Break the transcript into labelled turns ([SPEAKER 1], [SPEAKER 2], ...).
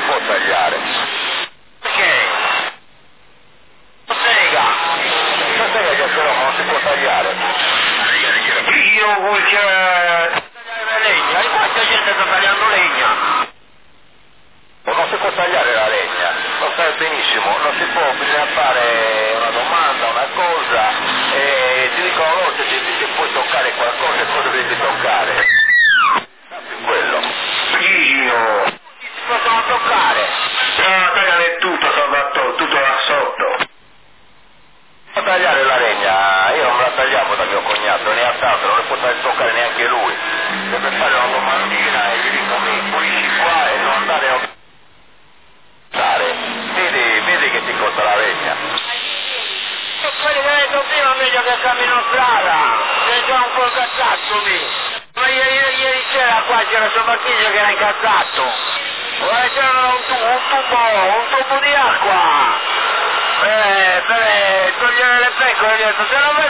[SPEAKER 1] può tagliare.
[SPEAKER 2] Perché? Sega!
[SPEAKER 1] Sega che però non si può tagliare.
[SPEAKER 2] Io voglio tagliare la legna, e quanta gente sta tagliando legna?
[SPEAKER 1] Non si può tagliare la legna, lo sai benissimo, non si può, bisogna fare una domanda, una cosa, e ti dicono loro se puoi toccare qualcosa e cosa devi toccare. Quello.
[SPEAKER 2] Io! Si possono toccare! No, tagliare tutto, Salvatore, tutto là sotto.
[SPEAKER 1] Non tagliare la legna, io non me la tagliamo da mio cognato, ne ha tanto, non le può toccare neanche lui. Deve fare una domandina e gli dico mi pulisci qua e non andare a... Vedi che ti costa la legna.
[SPEAKER 2] E quelli che hai detto prima meglio che cammino strada, sei già un po' incazzato lì. Ma ieri sera qua c'era suo Martiglio che era incazzato. Ora c'era un tubo di acqua. Per togliere le pecore, gli ho detto, se non